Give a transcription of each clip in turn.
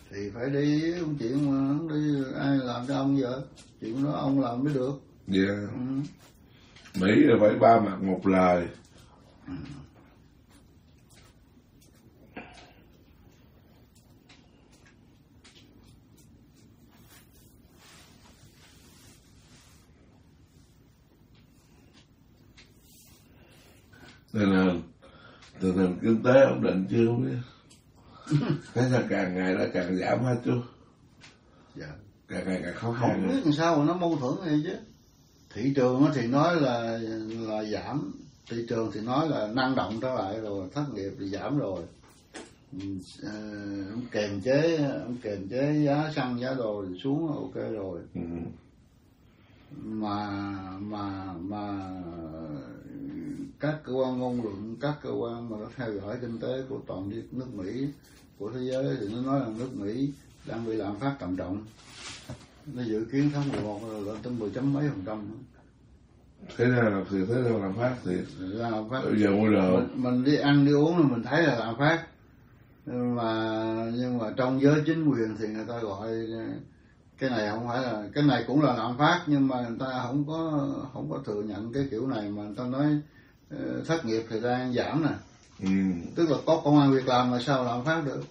Thì phải đi ông chuyện mà không đi ai làm cho ông vậy? Chuyện đó ông làm mới được. Dạ. Mỹ là phải ba mặt một lời. Tình hình kinh tế ổn định chưa không biết. Thế là càng ngày nó càng giảm hết chú. Dạ. Càng ngày càng khó khăn. Không biết làm sao mà nó mâu thuẫn vậy chứ. Thị trường thì nói là giảm, thị trường thì nói là năng động trở lại rồi, thất nghiệp thì giảm rồi. Ông kềm chế giá xăng giá đồ thì xuống ok rồi. Mà các cơ quan ngôn luận, các cơ quan mà nó theo dõi kinh tế của toàn nước Mỹ, của thế giới thì nó nói là nước Mỹ đang bị lạm phát trầm trọng. Nó dự kiến tháng 11 là lên tới 10 chấm mấy %. Thế nào thì thế nào lạm phát thì lạm phát. Bây giờ mua đồ mình đi ăn đi uống là mình thấy là lạm phát, nhưng mà trong giới chính quyền thì người ta gọi cái này không phải là, cái này cũng là lạm phát, nhưng mà người ta không có thừa nhận cái kiểu này, mà người ta nói thất nghiệp thì đang giảm nè. Tức là có công ăn việc làm mà sao lạm phát được.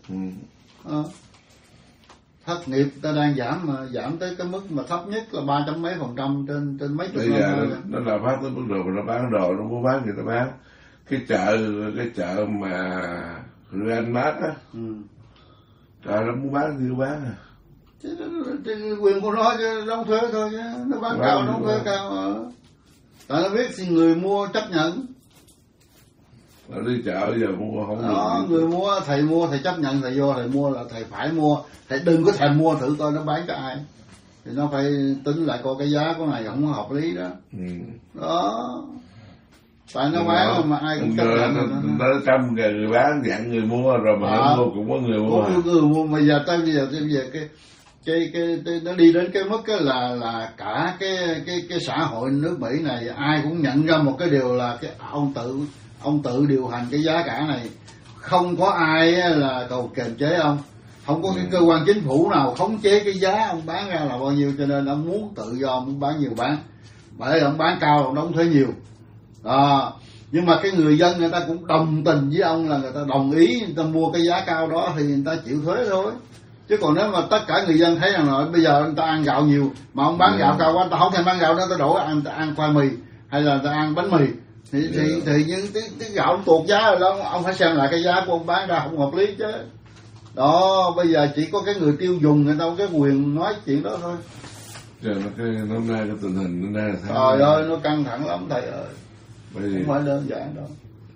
Thất nghiệp ta đang giảm, mà giảm tới cái mức mà thấp nhất là 3 chấm mấy % trên mấy chục năm rồi. Nó lạm phát tới mức độ mà nó bán đồ, nó muốn bán gì nó bán. Cái chợ mà Grand Mart á, trời nó muốn bán gì nó bán à. Thì quyền của nó chứ đóng thuế thôi chứ, nó bán cao đóng thuế cao. Tại nó biết thì người mua chấp nhận. Nó đi chợ giờ mua không đó, được. Người mua, thầy chấp nhận, thầy vô thầy mua là thầy phải mua, thầy đừng có thèm mua thử coi nó bán cho ai, thì nó phải tính lại coi cái giá của này không có hợp lý đó. Đó, tại nó bán mà ai cũng chấp nhận. Nó trăm người bán dặn người mua rồi mà mua cũng có người mua. Có người mua, mà giờ tới bây giờ cái nó đi đến cái mức là cả cái xã hội nước Mỹ này ai cũng nhận ra một cái điều là cái ông tự điều hành cái giá cả này, không có ai là cầu kiềm chế ông, không có cái cơ quan chính phủ nào khống chế cái giá ông bán ra là bao nhiêu, cho nên ông muốn tự do, ông muốn bán nhiều bán, bởi ông bán cao ông đóng thuế nhiều. Nhưng mà cái người dân người ta cũng đồng tình với ông, là người ta đồng ý, người ta mua cái giá cao đó thì người ta chịu thuế thôi. Chứ còn nếu mà tất cả người dân thấy rằng là bây giờ người ta ăn gạo nhiều mà ông bán gạo cao quá, người ta không thèm ăn gạo đó, người ta đổ ăn, ta ăn khoai mì hay là người ta ăn bánh mì thì những cái gạo tuột giá rồi đó, ông phải xem lại cái giá của ông bán ra không hợp lý chứ. Đó, bây giờ chỉ có cái người tiêu dùng người ta có cái quyền nói chuyện đó thôi. Trời, năm nay cái tình hình năm nay là sao? Trời ơi, nó căng thẳng lắm thầy ơi. Không phải đơn giản đâu.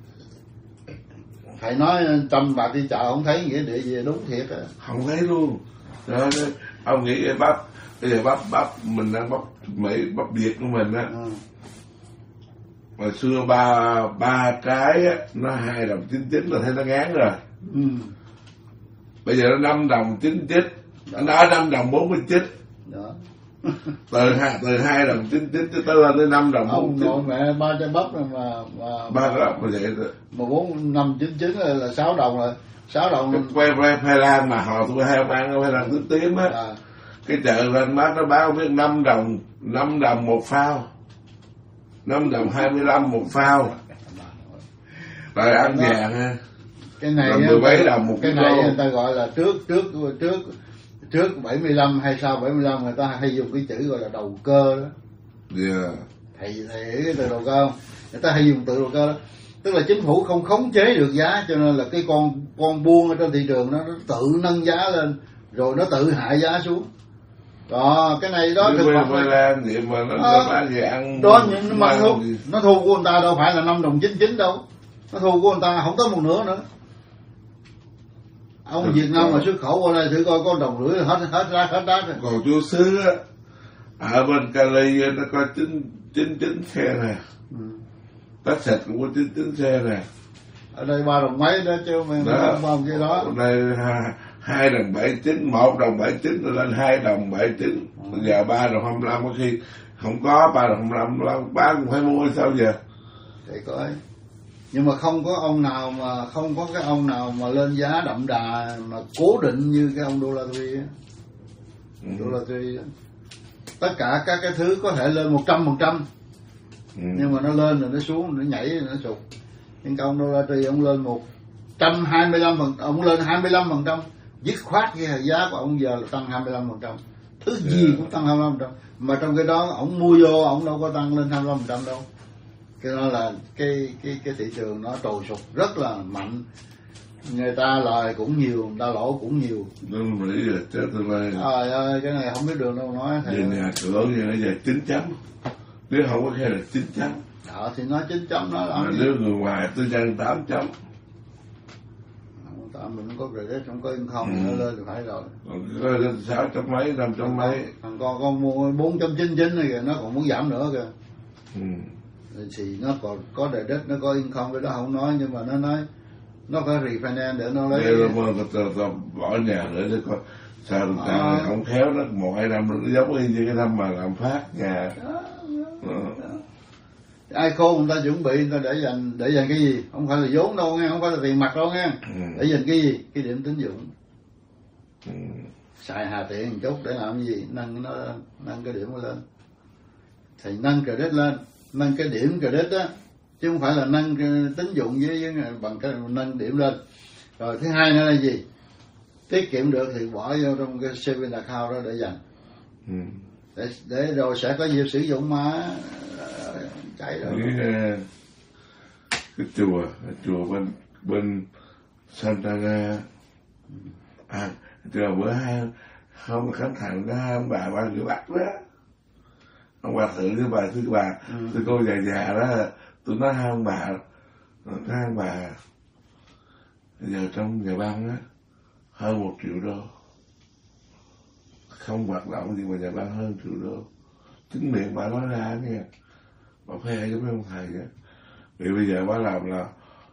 Thầy nói trăm bạc đi chợ không thấy nghĩa địa gì, đúng thiệt á. Không thấy luôn. Đó, ông nghĩ cái bắp, bây giờ bắp mình đang bắp Mỹ, bắp Việt của mình á. Hồi xưa ba trái á, nó 2 đồng 99 là thấy nó ngán rồi. Bây giờ nó 5 đồng 99, nó 5 đồng 49. Đó. từ 2 đồng 99 tới lên tới 5 đồng 49. Ông nội mẹ 3 trái bắp rồi mà 3 trái bắp mà vậy rồi. Mà 4 5 99 là 6 đồng rồi. 6 đồng. Cái khoai lang mà họ tôi hay ăn khoai lang tím tím á. Cái chợ lên mát nó báo với 5 đồng một phao. 5 đồng 25 một phao. Rồi ăn vàng ha. Cái này 17 đồng một cái này người ta gọi là trước 75 hay sau 75 người ta hay dùng cái chữ gọi là đầu cơ đó. Thầy hiểu cái từ đầu cơ không? Người ta hay dùng từ đầu cơ đó. Tức là chính phủ không khống chế được giá, cho nên là cái con buôn ở trên thị trường nó tự nâng giá lên rồi nó tự hạ giá xuống. Đó, cái này đó thực vật vậy mà nó bán gì ăn đó, nhưng mà nó thu của người ta đâu phải là 5 đồng 99 đâu, nó thu của người ta không tới một nửa nữa. Ông Việt Nam mà xuất khẩu qua đây thử coi có đồng rưỡi hết rác rồi. Còn chú xứ á, ở bên Cali nó có 99 xe nè, tất sạch cũng có 99 xe nè. Ở đây 3 đồng mấy đó chứ mình không cái đó. Ở đây 2 đồng 79, 1 đồng 79 rồi lên 2 đồng 79. Bây giờ 3 đồng 25, có khi không có 3 đồng 25 bán cũng phải mua sao giờ. Thì coi. Nhưng mà không có cái ông nào mà lên giá đậm đà mà cố định như cái ông Đô La Tuy á. Đô La Tuy á. Tất cả các cái thứ có thể lên 100%, nhưng mà nó lên rồi nó xuống, nó nhảy rồi nó sụt. Nhưng cái ông Đô La Tuy ông lên 125%, ông lên 25%, dứt khoát cái giá của ông giờ là tăng 25%. Thứ gì cũng tăng 25%, mà trong cái đó ông mua vô ông đâu có tăng lên 25% đâu. Cái đó là cái thị trường nó trồi sụt rất là mạnh. Người ta lời cũng nhiều, người ta lỗ cũng nhiều. Đúng Mỹ rồi, chết tương lai. Trời ơi, cái này không biết đường đâu nói. Về nhà cửa như nó về 9 chấm. Nếu không có khe là 9 chấm. Thì nói 9 chấm nó là. Mà nếu người ngoài tôi trang 8 chấm. Tại mình không có credit, không có income nó lên thì phải rồi. Có lên 6 chấm mấy, 5 chấm mấy. Thằng con mua 4.99 này kìa, nó còn muốn giảm nữa kìa. Thì nó còn có credit, nó có income, cái đó không nói, nhưng mà nó nói nó phải refinance để nó lấy. Để nó bỏ nhà nữa chứ con sao người ta không khéo nó 1-2 năm nó giống như cái năm mà làm phát nhà. Ai khôn người ta chuẩn bị, người ta để dành cái gì? Không phải là vốn đâu nghe, không phải là tiền mặt đâu nghe. Để dành cái gì? Cái điểm tín dụng. Xài hà tiện một chút để làm cái gì? Nâng cái điểm nó lên. Thì nâng credit lên, nâng cái điểm credit á, chứ không phải là nâng tín dụng với bằng cái nâng điểm lên. Rồi thứ hai nữa là gì? Tiết kiệm được thì bỏ vô trong cái saving account đó để dành. Để rồi sẽ có nhiều sử dụng mà chạy rồi. Cái chùa bên Santana chùa bữa không khánh thành đó ông bà người Bắc đó, ông bà thử với bà thưa cô già đó, tôi nói hai ông bà giờ trong nhà băng á hơn 1 triệu đô, không hoạt động gì mà nhà băng hơn 1 triệu đô. Chính miệng bà nói ra nghe, bà phê với mấy ông thầy á. Vì bây giờ bà làm là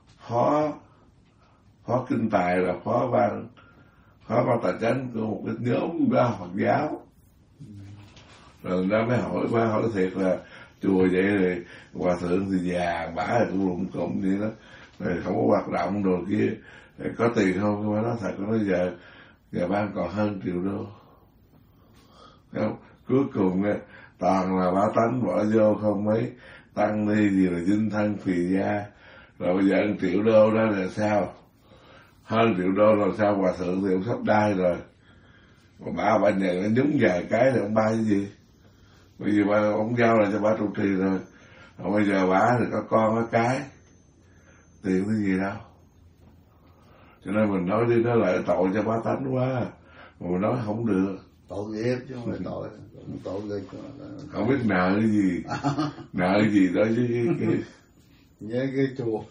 phó kinh tài, là phó ban tài chánh của một cái nhóm Phật giáo. Rồi người ta mới hỏi thiệt là chùa vậy rồi hòa thượng thì già bả rồi cũng lụng cụm vậy đó, rồi không có hoạt động đồ kia, rồi có tiền không? Bà nói thật, nó giờ nhà ban còn hơn 1 triệu đô. Không? Cuối cùng toàn là bá tánh bỏ vô không mấy, tăng đi gì là dinh thân phì gia. Rồi bây giờ 1 triệu đô đó là sao? Hơn 1 triệu đô là sao? Hòa thượng thì ông sắp đai rồi, mà bà nhà nó nhúng vài cái thì ông ba cái gì? Bây giờ ông giao lại cho bà trụ trì rồi, còn bây giờ bà thì có con có cái, tiền cái gì đâu. Cho nên mình nói đi nói lại tội cho bá tánh quá, mà mình nói không được. Tội nghiệp chứ không phải tội nghiệp. Không biết nợ cái gì, nợ cái gì đó chứ nhớ cái chùa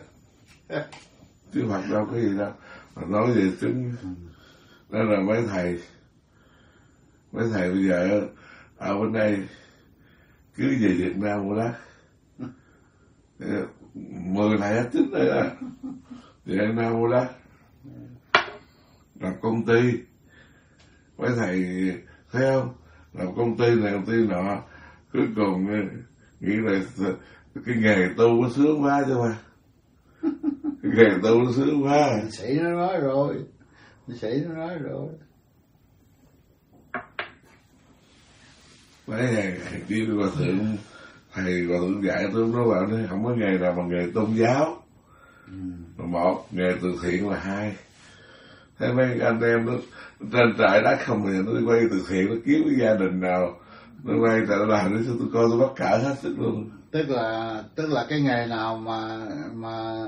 chứ hoặc đâu cái gì đâu. Mà nói về chứng đó là mấy thầy bây giờ ở bên đây cứ về Việt Nam mua đất 10 thầy hết chính đây đó, về Việt Nam mua đất làm công ty. Mấy thầy thấy không, làm công ty này công ty nọ, cuối cùng nghĩ là cái nghề tu nó sướng quá chứ mà. Cái nghề tu nó sướng quá. Sĩ nó nói rồi. Mấy thầy kia hòa thượng dạy tôi nói bảo này, không có nghề nào mà nghề tôn giáo. Một, nghề từ thiện là hai. Thế mấy anh em nó trên trại đất không thì nó đi quay từ thiện, nó kiếm cái gia đình nào nó quay tại nó làm để tôi coi tôi bắt cỡ hết sức luôn. Tức là cái nghề nào mà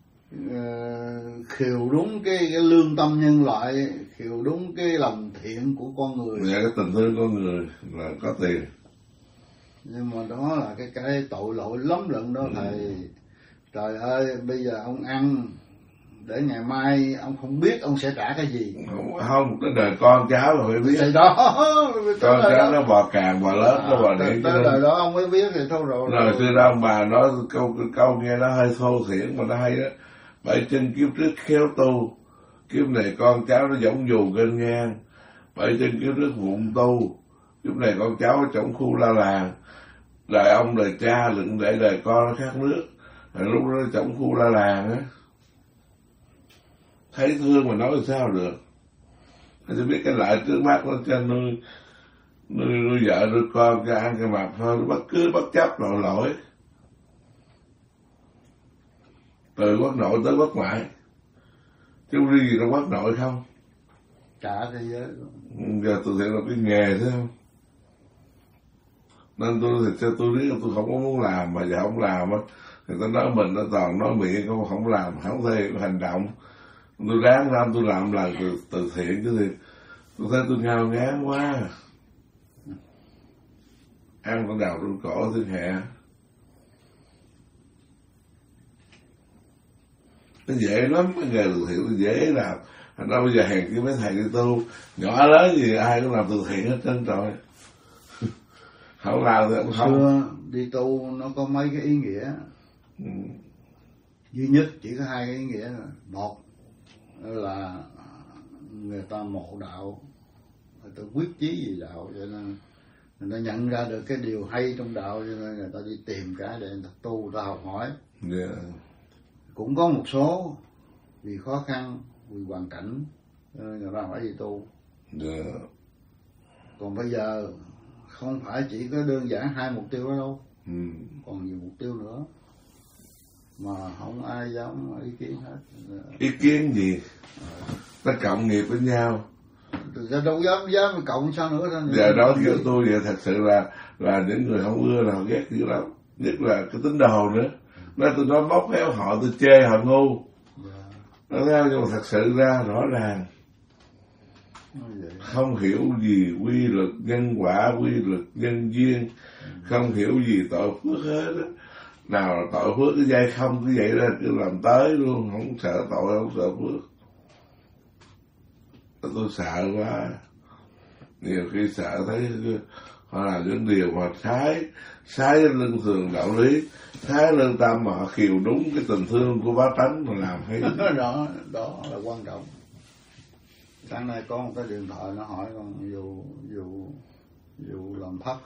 khiêu đúng cái lương tâm nhân loại, khiêu đúng cái lòng thiện của con người. Dạ, cái tình thương con người là có tiền. Nhưng mà đó là cái tội lỗi lắm lận đó thầy. Trời ơi, bây giờ ông ăn để ngày mai ông không biết ông sẽ trả cái gì. Không, cái đời con cháu rồi phải biết. Thì đó, con cháu nó bò càng bò lớn, nó bò điện. Tới đời đó ông mới biết thì thôi rồi. Rồi xưa đó ông bà nói câu nghe nó hơi thô thiển mà nó hay đó. 7 chân kiếp trước khéo tu, kiếp này con cháu nó giống dù gênh ngang. 7 chân kiếp trước vụng tu, kiếp này con cháu nó trống khu la làng. Đời ông đời cha lựng để đời con nó khác nước. Lúc đó trong khu La Làng á, thấy thương mà nói sao được. Tôi chỉ biết cái lợi trước mắt nó cho nuôi vợ nuôi con, cho ăn cái mặc thôi, bất chấp tội lỗi. Từ quốc nội tới quốc ngoại, chứ không riêng gì trong quốc nội không. Cả thế giới. Giờ từ thiện là cái nghề thế không? Nên tôi biết là tôi không có muốn làm, mà giờ không làm á, người ta nói mình nó toàn nói miệng không làm, không thể hành động. Tôi ráng ra tôi làm từ thiện chứ thì tôi thấy tôi ngao ngán quá. Ăn con đào trên cổ thiên hạ. Nó dễ lắm, cái nghề từ thiện nó dễ làm. Thành ra bây giờ hèn cái mấy thầy đi tu, nhỏ lớn gì ai cũng làm từ thiện hết trơn rồi. Không làm thì không. Xưa đi tu nó có mấy cái ý nghĩa. Duy nhất chỉ có hai cái ý nghĩa. Một là người ta mộ đạo, người ta quyết chí gì đạo, cho nên người ta nhận ra được cái điều hay trong đạo, cho nên người ta đi tìm cái để người ta tu, người ta học hỏi. Yeah. Cũng có một số vì khó khăn, vì hoàn cảnh, cho nên người ta phải đi tu. Yeah. Còn bây giờ không phải chỉ có đơn giản hai mục tiêu đó đâu, còn nhiều mục tiêu nữa mà không ai dám ý kiến hết. Ý kiến gì? Nó cộng nghiệp với nhau. Tôi đâu dám cộng sao nữa đâu. Giờ đó kiểu tôi vậy thật sự là những người không ưa là họ ghét dữ lắm, nhất là cái tín đồ nữa. Tôi nói bóc héo họ, tôi chê họ ngu. Nó theo, nhưng mà thật sự ra rõ ràng không hiểu gì quy luật nhân quả, quy luật nhân duyên, không hiểu gì tội phước hết á. Nào là tội phước cái dây không cứ vậy đó, cứ làm tới luôn, không sợ tội, không sợ phước. Tôi sợ quá. Nhiều khi sợ thấy họ làm những điều mà trái lưng thường đạo lý, thái lương tâm mà họ khiêu đúng cái tình thương của bá tánh mà làm hay. đó là quan trọng. Sáng nay có một cái điện thoại nó hỏi con vụ làm thất.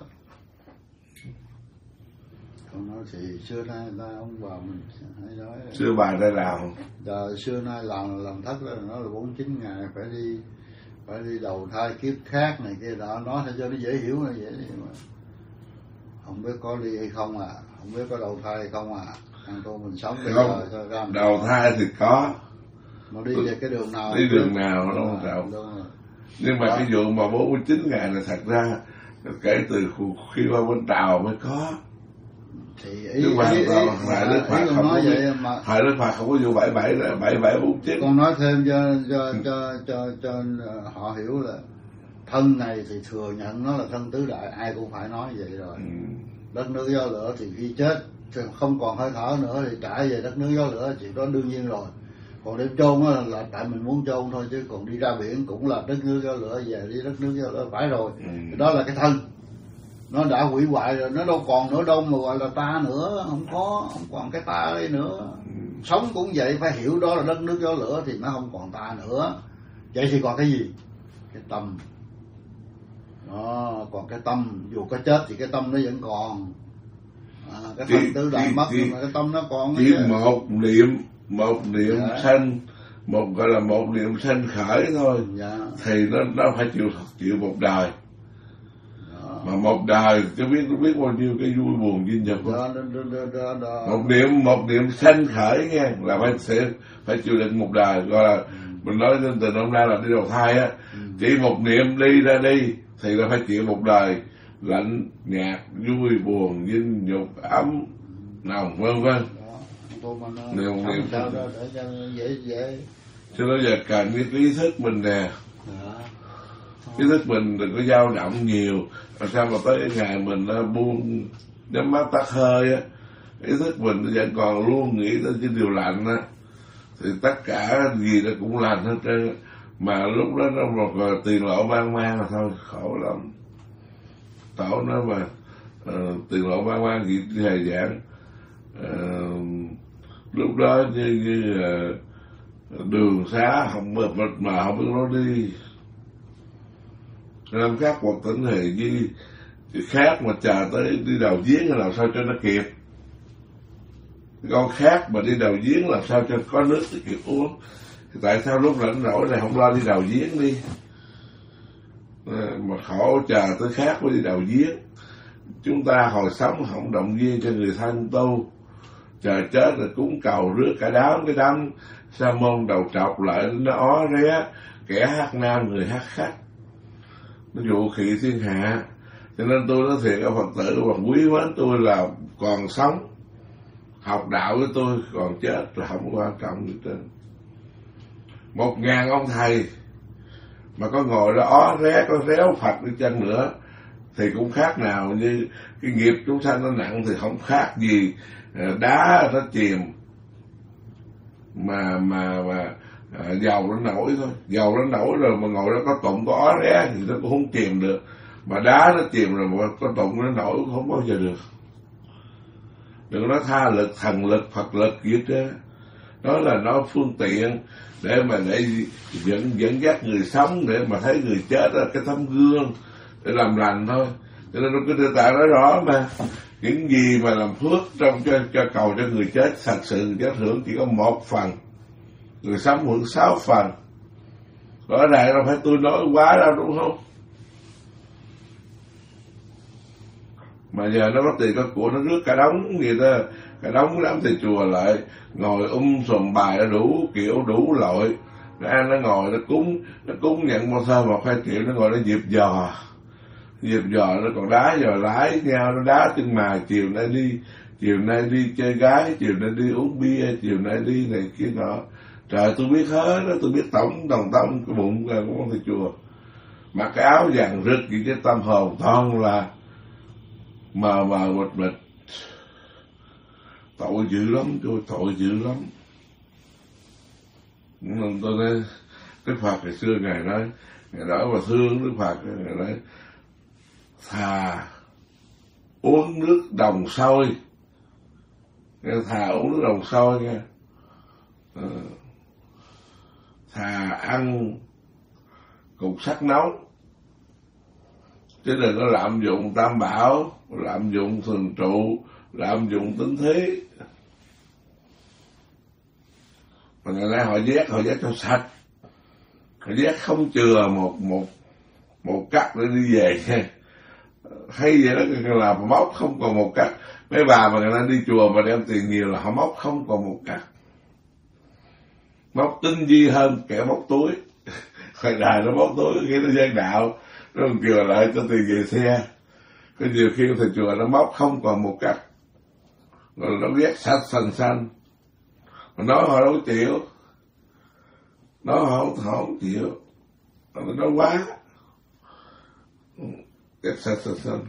Con nói thì xưa nay người ta ông bà mình hay nói xưa bà đã làm. Xưa nay làm thất đó, nó là 49 ngày phải đi đầu thai kiếp khác này kia đó, nói cho nó dễ hiểu là vậy mà. Không biết có đi hay không à, không biết có đầu thai hay không à. Thằng tôi mình sống bây giờ thôi ra. Đầu thai thì có. Mà đi về cái đường nào? Đi đường nào nó không trọng. Nhưng mà đó. Cái vụ mà 49 ngày là thật ra kể từ khi qua bên Tàu mới có. Thì ý Đức Phật không nói vậy mà. Thời Đức Phật không có vụ 7749. Con nói thêm cho họ hiểu là thân này thì thừa nhận nó là thân tứ đại, ai cũng phải nói vậy rồi. Đất nước gió lửa thì khi chết không còn hơi thở nữa thì trả về đất nước gió lửa, chuyện đó đương nhiên rồi. Còn đem chôn là tại mình muốn chôn thôi, chứ còn đi ra biển cũng là đất nước gió lửa, về đi đất nước gió lửa phải rồi. Đó là cái thân, nó đã hủy hoại rồi, nó đâu còn nữa đâu mà gọi là ta nữa, không còn cái ta ấy nữa. Sống cũng vậy, phải hiểu đó là đất nước gió lửa thì nó không còn ta nữa. Vậy thì còn cái gì? Cái tâm. Đó, còn cái tâm dù có chết thì cái tâm nó vẫn còn. Cái thân tứ đại mất nhưng mà cái tâm nó còn. Chỉ một niệm sanh, gọi là một niệm sanh khởi thôi. Dạ. Thì nó phải chịu một đời. Đó. Mà một đời chứ biết bao nhiêu cái vui buồn vinh nhục. Một niệm sanh khởi nha, là phải chịu đựng một đời. Gọi là mình nói từ hôm nay là đi đầu thai á. Chỉ một niệm đi ra đi thì là phải chịu một đời lạnh nhạt, vui buồn, vinh nhục, ấm nồng vân vân. Niệm sao đó để cho dễ. Cho nên giờ cần cái ý thức mình nè. Ý thức mình đừng có dao động nhiều. Làm sao mà tới ngày mình buông nhắm mắt tắt hơi á, ý thức mình vẫn còn luôn nghĩ tới cái điều lạnh á, thì tất cả gì nó cũng lành hết trơn. Mà lúc đó nó một tiền lộ mang là thôi khổ lắm. Tổ nói mà tiền lộ mang gì thời gian lúc đó như đường xá không mệt mà không biết nó đi. Làm khác một tỉnh thì như khác mà chờ tới đi đầu giếng làm sao cho nó kịp. Con khác mà đi đào giếng làm sao cho có nước để kịp uống. Tại sao lúc rảnh rỗi này không lo đi đào giếng đi, mà khổ chờ tới khác mới đi đào giếng. Chúng ta hồi sống không động viên cho người thân tu, chờ chết rồi cúng cầu rước cả đám sa môn đầu trọc lại nó ó ré, kẻ hát nam người hát khách, nó dụ khị thiên hạ. Cho nên tôi nói thiệt các Phật tử còn quý mến tôi là còn sống, học đạo với tôi, còn chết rồi không quan trọng gì trên. 1000 ông thầy mà có ngồi đó ó ré, có réo Phật đi chăng nữa thì cũng khác nào như cái nghiệp chúng sanh nó nặng thì không khác gì đá nó chìm mà dầu nó nổi thôi. Dầu nó nổi rồi mà ngồi đó có tụng có ó ré thì nó cũng không chìm được, mà đá nó chìm rồi mà có tụng nó nổi cũng không bao giờ được. Đừng nói tha lực, thần lực, Phật lực gì hết. Đó là nó phương tiện để dẫn dắt người sống, để mà thấy người chết là cái tấm gương để làm lành thôi. Cho nên cái Địa Tạng nói rõ mà, những gì mà làm phước trong cho cầu cho người chết, thật sự người chết hưởng chỉ có 1 phần, người sống hưởng 6 phần. Rõ ràng đâu phải tôi nói quá đâu, đúng không? Mà giờ nó có tiền có của, nó rước cả đống gì đó, cả đống đám thầy chùa lại ngồi sùm bài đủ kiểu đủ loại. Nó ngồi nó cúng nhận một thơ 1-2 triệu, nó ngồi nó dịp dò nó còn đá dò lái nhau, nó đá chân mài, chiều nay đi chơi gái, chiều nay đi uống bia, chiều nay đi này kia nọ. Trời, tôi biết hết đó, tôi biết tổng đồng tâm cái bụng của ông thầy chùa, mặc cái áo vàng rực gì cái tâm hồn toàn là mờ mịt. Tội dữ lắm, tội dữ lắm. Nên tôi nói Đức Phật ngày xưa Ngài nói, Ngài nói mà thương Đức Phật, Ngài nói thà uống nước đồng sôi, thà uống nước đồng sôi nha, thà ăn cục sắt nóng, chứ đừng có lạm dụng tam bảo, lạm dụng thường trụ, lạm dụng tính thí. Mà ngày nay họ vét cho sạch, họ vét không chừa một cắt để đi về nha. Hay vậy đó, là móc không còn một cắt. Mấy bà mà ngày nay đi chùa mà đem tiền nhiều là họ móc không còn một cắt, móc tinh vi hơn kẻ móc túi. Hồi đài nó móc túi khi nó gian đạo, nó còn chừa lại cho tiền về xe. Cái nhiều khi thầy chùa nó móc không còn một cắt, rồi nó ghét sạch xanh. Mà nói họ đâu chịu, nói họ không chịu, nó nói quá, ghét sạch xanh.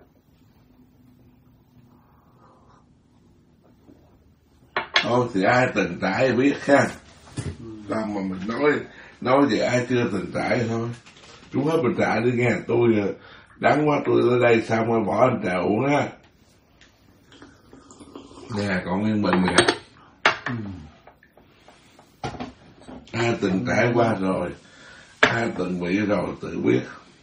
Thôi thì ai từng trải biết ha, còn mà mình nói về ai chưa từng trải thôi. Chúng hết mình trải đi nghe, tôi đắng quá, tôi tới đây xong rồi bỏ anh trà uống á. Nè, còn nguyên mình nè. Ai từng trải qua rồi, ai từng bị rồi tự biết.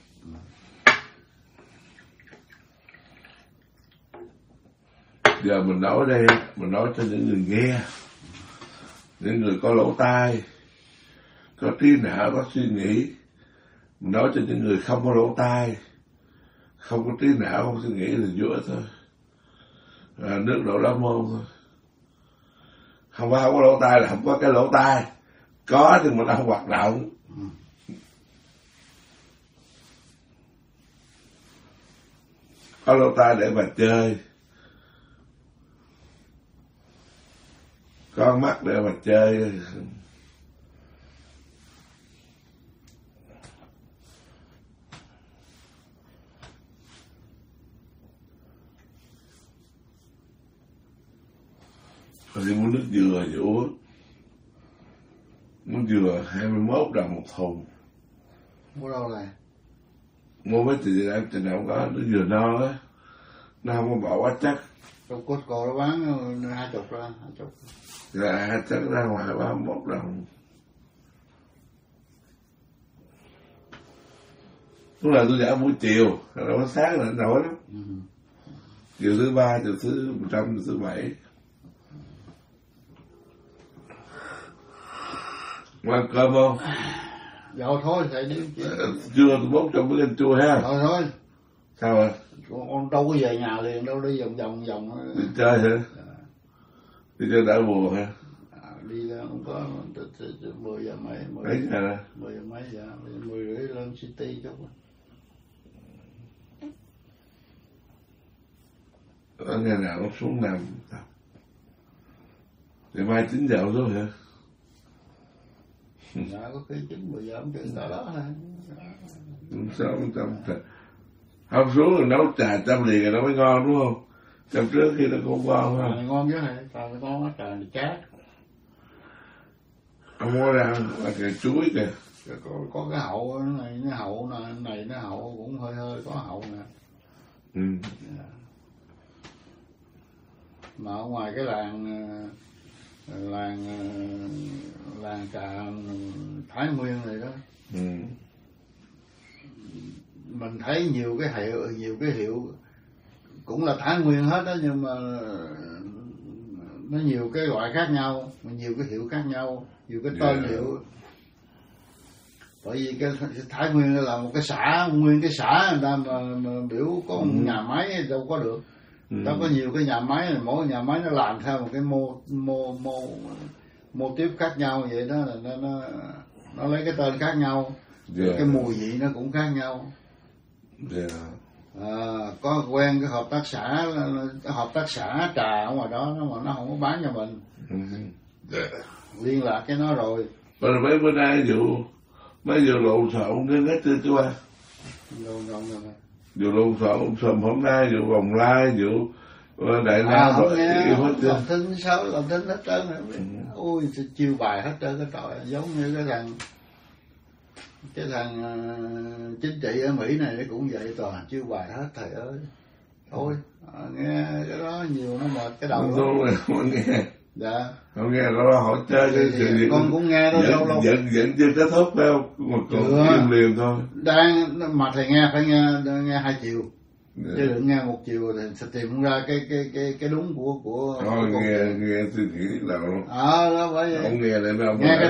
Giờ mình nói đây, mình nói cho những người nghe, những người có lỗ tai, có trí não, có suy nghĩ. Mình nói cho những người không có lỗ tai, không có trí não, không suy nghĩ thì vô ích thôi. Nước đổ lá môn thôi. Không có lỗ tai là không có cái lỗ tai, có nhưng mà nó không hoạt động. Có lỗ tai để mà chơi, có mắt để mà chơi. Rồi đi mua nước dừa thì uống. Nước dừa 21 đồng một thùng. Mua đâu này? Mua mấy chị nào cũng có nước dừa non á, nó không có bỏ quá chắc. Trong Costco nó bán 20 ra, 20. Dạ, chắc ra ngoài 31 đồng. Lúc nào tôi giả buổi chiều, đâu có sáng là nổi lắm. Chiều thứ 3, chiều thứ 100, chiều thứ 7. Ăn cơm không? Rồi thôi thầy đi Chưa bốc trong bữa canh chua ha. Rồi thôi. Sao rồi? Con đâu có về nhà liền đâu, đi vòng vòng. Đi chơi hả? Đi chơi đảo buồn hả? Đi ra không có 10 giờ mấy. Mấy giờ rồi? 10 giờ mấy giờ, 10 rưỡi lên City chút. Ở ngày nào nó xuống nằm. Thì mai 9 giờ xuống hả? Dạ có khi 9-10 giờ không chừng đó thôi. Không xuống rồi nấu trà chăm liền rồi nó mới ngon đúng không? Chăm trước khi nó cũng ngon Trà không? này ngon chứ hả? Trà này ngon á, trà này chát. Ông mua ra là cái chuối kìa. Có cái hậu này, nó hậu này nó hậu cũng hơi có hậu nè. Ừ. Mà ở ngoài cái làng trà Thái Nguyên này đó. Ừ. Mình thấy nhiều cái hiệu cũng là Thái Nguyên hết đó, nhưng mà nó nhiều cái loại khác nhau, nhiều cái hiệu khác nhau, nhiều cái tên hiệu. Bởi vì cái Thái Nguyên là một cái xã, nguyên cái xã người ta mà biểu có một nhà máy đâu có được. Nó có nhiều cái nhà máy, mỗi nhà máy nó làm theo một cái mô tiếp khác nhau vậy đó, là nó lấy cái tên khác nhau, cái mùi vị nó cũng khác nhau. Có quen cái hợp tác xã trà ở ngoài đó mà nó không có bán cho mình. Liên lạc cái nó rồi. Mấy bữa nay mấy vụ lộn xộn cái hết chưa chú ba? Vụ lộn xộn sầm hôm nay, vụ vòng lai, vụ Đại Nam không nghe, làm thính sao làm thính hết trơn. Ôi chiêu bài hết trơn cái trời, giống như cái thằng chính trị ở Mỹ này nó cũng vậy, toàn chiêu bài hết thầy ơi. Thôi nghe cái đó nhiều nó mệt cái đầu. Không nghe. Dạ. Không nghe nó hỏi chơi thì con cũng nghe đó lâu lâu. Vẫn chưa kết thúc đâu, một còn im liền thôi. Đang mà thầy nghe phải nghe 2 chiều. Chứ đừng nghe 1 chiều thì sẽ tìm không ra cái đúng của thôi nghe suy nghĩ đầu luôn. Đó vậy. Không nghe lại đâu. Nghe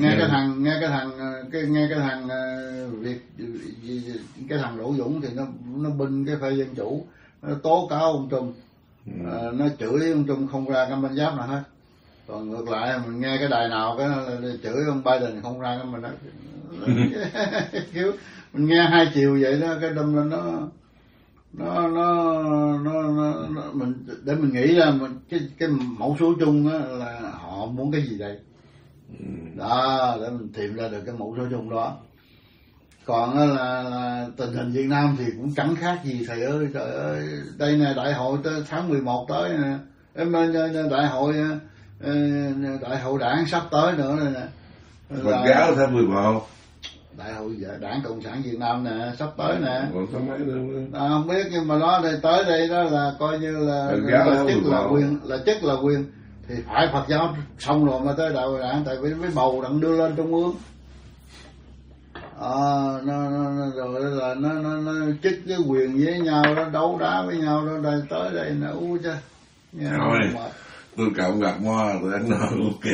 cái thằng Việt, cái thằng Đỗ Dũng thì nó binh cái phe Dân Chủ, nó tố cáo ông Trump. Nó chửi ông Trump không ra cái bánh giáp nào hết. Còn ngược lại mình nghe cái đài nào cái chửi ông Biden không ra cái mình đó. Kiểu mình nghe 2 chiều vậy đó, cái đâm lên nó mình để mình nghĩ ra mình cái mẫu số chung á là họ muốn cái gì đây. Đó, để mình tìm ra được cái mẫu số chung đó. Còn là tình hình Việt Nam thì cũng chẳng khác gì thầy ơi. Trời ơi, đây nè, đại hội tới tháng 11 tới nè, đại hội đảng sắp tới nữa nè. Phật giáo tháng 11. Đại hội Đảng Cộng sản Việt Nam nè, sắp tới nè. Còn có mấy nữa. Không biết, nhưng mà nó tới đây đó là coi như là chức là quyền thì phải Phật giáo xong rồi mà tới đại hội đảng, tại vì mới bầu đặng đưa lên trung ương. Rồi là nó chức cái quyền với nhau đó, đấu đá với nhau đó, đây tới đây nó chứ. Thôi, tôi cậu gặp mo tôi anh nói ok.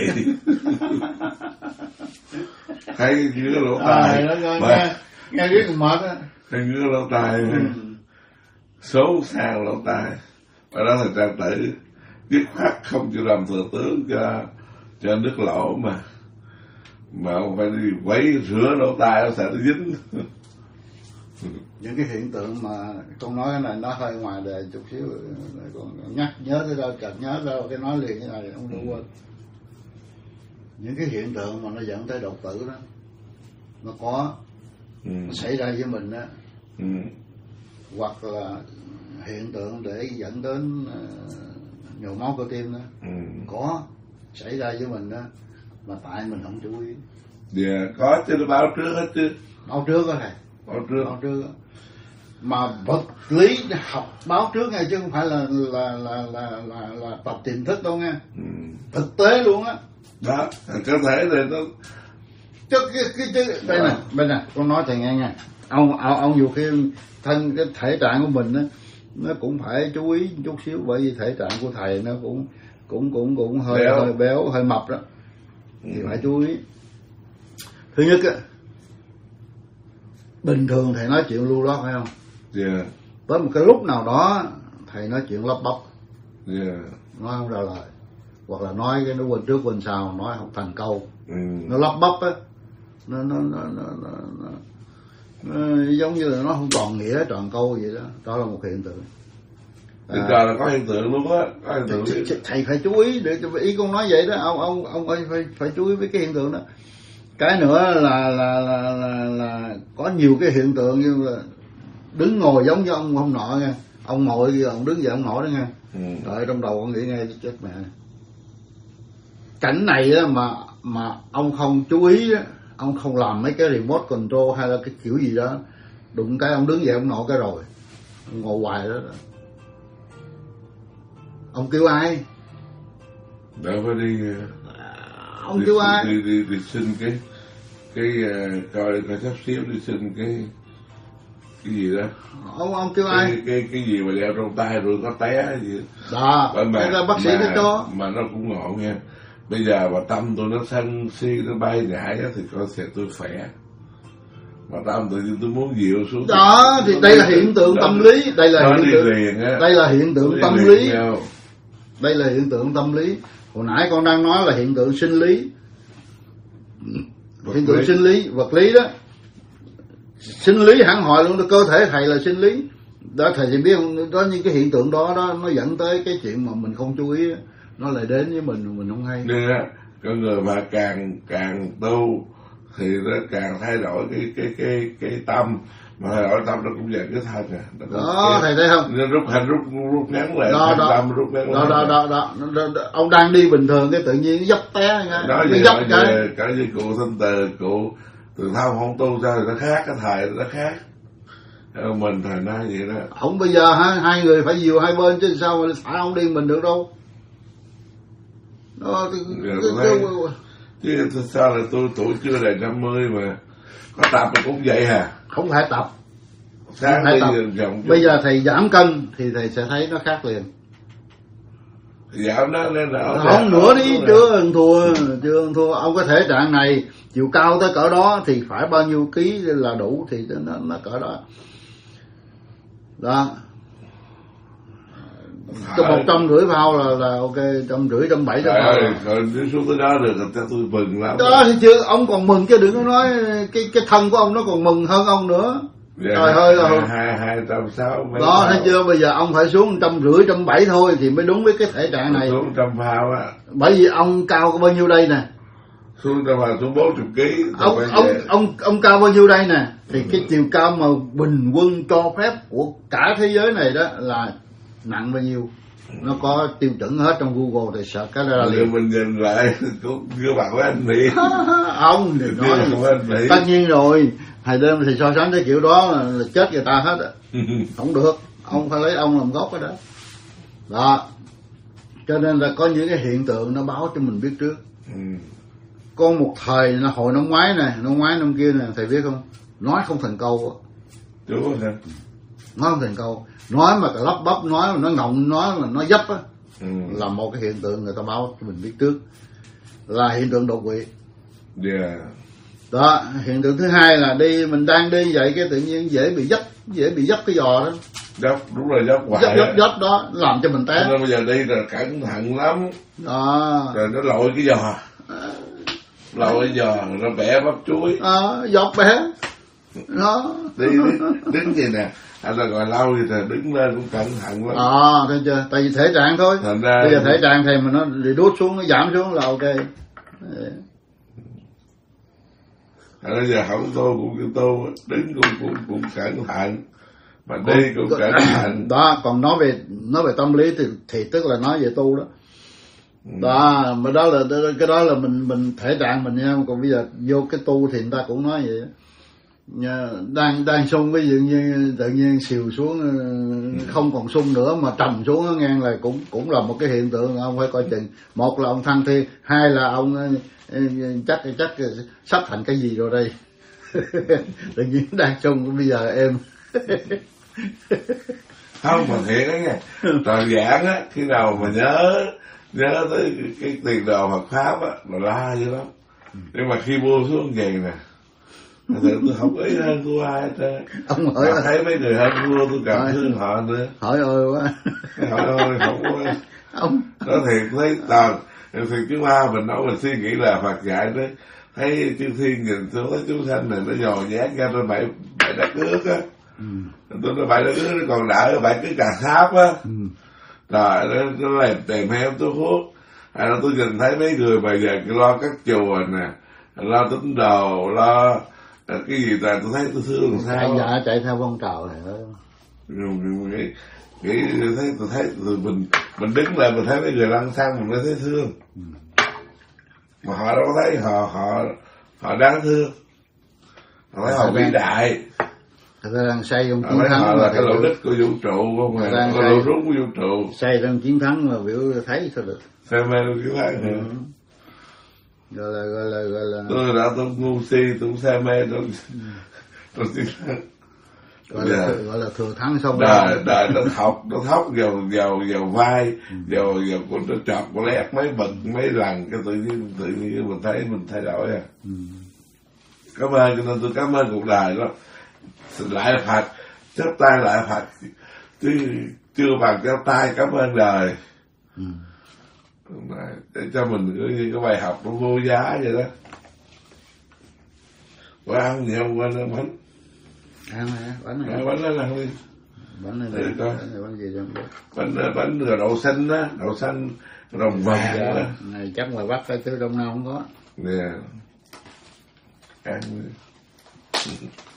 Thấy ngứa lỗ tai. Nghe biết cũng mệt á. Thấy ngứa lỗ tai. Xấu sang lỗ tai. Và đó là Trang Tử dứt khoát không chịu làm thừa tướng cho nước Lỗ mà ông phải đi quấy rửa lỗ tai, nó sẽ nó dính. Những cái hiện tượng mà con nói cái này nó hơi ngoài đề chút xíu, còn nhớ tới đâu chợt nhớ đâu cái nói liền cái này không được quên. Những cái hiện tượng mà nó dẫn tới đột tử đó, nó có nó xảy ra với mình đó. Hoặc là hiện tượng để dẫn đến nhồi máu cơ tim đó, có xảy ra với mình đó, mà tại mình không chú ý. Dạ, có chứ, nó báo trước hết chứ. Báo trước đó thầy. Báo trước. Mà vật lý học báo trước nghe, chứ không phải là tập tiềm thức đâu nghe. Thực tế luôn á. Đó, có thể là nó chứ đây nè, con nói thầy nghe nha. Ông dù khi thân cái thể trạng của mình á, nó cũng phải chú ý chút xíu, bởi vì thể trạng của thầy nó cũng hơi béo hơi mập đó, thì phải chú ý. Thứ nhất á, bình thường thầy nói chuyện lưu loát phải không? Dạ. Tới một cái lúc nào đó thầy nói chuyện lắp bắp, Dạ. nói không ra lời, hoặc là nói cái nó quên trước quên sau, nói không thành câu. Nó lắp bắp á, nó giống như là nó không tròn nghĩa tròn câu vậy đó. Đó là một hiện tượng. Trời là có hiện tượng luôn á, có hiện tượng. Thầy phải chú ý, để ý con nói vậy đó, ông phải chú ý với cái hiện tượng đó. Cái nữa là có nhiều cái hiện tượng như là đứng ngồi giống như ông không nọ nha, ông ngồi kia ông đứng dậy ông ngồi đó nha. Đợi trong đầu ông nghĩ ngay chết mẹ. Cảnh này á mà ông không chú ý á, ông không làm mấy cái remote control hay là cái kiểu gì đó, đụng cái ông đứng dậy ông nọ cái rồi ông ngồi hoài đó. Ông kêu ai? Đã phải đi. Ông kêu ai? Đi xin cái coi sắp xếp đi xin cái gì đó. Ông kêu ai? Cái gì mà đeo trong tay rồi có té gì đó. Mà bác sĩ nó cho. Mà nó cũng ngộ nha. Bây giờ mà tâm tôi nó sân si nó bay nhảy thì coi sẽ tôi khỏe. Mà tâm tự nhiên tôi muốn dịu xuống. Đó thì đây là hiện tượng tâm lý, đây là hiện tượng tâm lý. Đây là hiện tượng tâm lý. Hồi nãy con đang nói là hiện tượng sinh lý. Hiện tượng sinh lý, vật lý đó. Sinh lý hẳn hỏi luôn, cơ thể thầy là sinh lý. Đó thầy thì biết không, đó những cái hiện tượng đó nó dẫn tới cái chuyện mà mình không chú ý, nó lại đến với mình không hay. Nên á, con người mà càng tu thì nó càng thay đổi cái tâm, mà thay đổi tâm nó cũng về cái thân à. Đó thầy thấy không? Nó rút ngắn lại, tâm rút ngắn lại. Đó. Ông đang đi bình thường cái tự nhiên dấp té nha. Nói vậy dấp cái như cụ Thanh Từ, cụ Từ Thông không tu sao thì nó khác, cái thầy nó khác. Mình thầy nói vậy đó. Ông bây giờ hai người phải dìu hai bên chứ sao mà thả ông đi mình được đâu. Đó, chứ sao là tôi tuổi chưa đầy 50 mà có tập mà cũng vậy hả? Không phải tập. Sáng bây giờ thầy giảm cân thì thầy sẽ thấy nó khác liền. Giảm nó lên là không nữa đi, chưa ăn thua. Ông có thể trạng này chiều cao tới cỡ đó thì phải bao nhiêu ký là đủ, thì nó cỡ đó. Đó. Cho 150 phao là ok, 150, 170 rồi nếu xuống tới đó được thì tôi mừng lắm. Đó thì chưa, ông còn mừng chứ đừng có nói cái thân của ông nó còn mừng hơn ông nữa. Trời ơi là 260. Đó thấy chưa, bây giờ ông phải xuống 150, 170 thôi thì mới đúng với cái thể trạng này. Xuống 100 phao á. Bởi vì ông cao bao nhiêu đây nè. Xuống 100 phao xuống 40 kg. Ông cao bao nhiêu đây nè. Thì cái chiều cao mà bình quân cho phép của cả thế giới này đó là nặng bao nhiêu. Nó có tiêu chuẩn hết trong Google thì sợ cái ra liền. Mình nhìn lại cũng chưa bằng với anh Mỹ. Ông thì nói tất nhiên rồi, thầy đêm thì so sánh cái kiểu đó là chết người ta hết á. Không được, ông phải lấy ông làm gốc ở đó. Đó, cho nên là có những cái hiện tượng nó báo cho mình biết trước. Có một thời là hồi năm ngoái năm kia nè, thầy biết không, nói không thành câu. Đúng rồi. Nói không thành câu, nói mà lắp bắp, nói mà nó ngọng, nói mà nó dấp á, là một cái hiện tượng người ta báo cho mình biết trước, là hiện tượng đột quỵ. Đó, hiện tượng thứ hai là mình đang đi vậy cái tự nhiên dễ bị dấp cái giò đó. Dấp, đúng rồi, dấp hoài. Dấp đó làm cho mình té. Nên bây giờ đi là cẩn thận lắm. Đó. Rồi nó lội cái giò. Lội cái giò nó bẻ bắp chuối. Dọc bẻ. Đó. Đứng vậy nè. Anh là gọi lâu thì đứng lên cũng cẩn thận lắm. Thấy chưa? Tại vì thể trạng thôi. Bây giờ thể trạng thầy mà nó đút xuống, nó giảm xuống là ok. Bây giờ không tô cũng tô, đứng cũng cẩn thận, mà đi cũng cẩn thận. Đó, còn nói về tâm lý thì tức là nói về tu đó. Đó, mà đó là cái đó là mình thể trạng mình nha. Còn bây giờ vô cái tu thì người ta cũng nói vậy. Đang sung ví dụ như tự nhiên xìu xuống không còn sung nữa mà trầm xuống ngang là cũng là một cái hiện tượng ông phải coi chừng. Một là ông thăng thi, hai là ông chắc sắp thành cái gì rồi đây. Tự nhiên đang sung bây giờ em không mà thiệt đó nha. Toàn giảng á, khi nào mà nhớ tới cái tiền đồ Phật pháp á, mà la dữ lắm. Nhưng mà khi buông xuống vậy nè, tôi không ý hơn của ai hết trơn. Ông hỏi thấy mấy người hơn vua tôi cảm thương họ nữa. hỏi ôi quá. Hỏi ôi không có. Ông Nói thiệt thấy toàn thì chứ ma mình nói mình suy nghĩ là Phật dạy đó, thấy chư thiên nhìn xuống thấy chúng sanh này nó nhồi nhét ra trên bảy đất nước á. Tôi nói bảy đất nước nó còn đỡ bảy cái cà sáp á. Rồi nó làm tèm heo tôi hút. Tôi nhìn thấy mấy người bây giờ lo các chùa nè, lo tín đồ, lo cái gì là tôi thấy tôi thương làm sao. dạ chạy theo phong trào này đó. Tôi thấy mình đứng lại mình thấy mấy người lăn xăng mình mới thấy thương. Mà họ đâu có thấy họ đáng thương. Họ thấy họ vĩ đại. Người ta đang xây trong Họ chiến thấy thắng họ là cái lỗ đất của vũ trụ không à, cái lỗ rúng của vũ trụ. xây trong chiến thắng mà biểu thấy sao được. Xem mê luôn chiến thắng nữa. Gọi là Tôi ngu si, tôi cũng say mê tôi chiến thắng. Gọi là thừa thắng xong đời nó thóc vào vai, vào nó chọt nó lét mấy bậc mấy lần cái tự nhiên mình thấy mình thay đổi à. Cảm ơn, cho nên tôi cảm ơn cuộc đời đó. Lại là Phật, chắp tay lại Phật chứ chưa bằng chắp tay cảm ơn đời. Để cho mình cái bài học nó vô giá vậy đó. Có ăn gì không? Quên ăn bánh. Ăn bánh này. Bánh đó ăn đi. Bánh này bánh gì không biết. Bánh đậu xanh á, đậu xanh rồng vàng đó. Này chắc ngoài Bắc chứ Đông Nam không có. Nè. Ăn đi.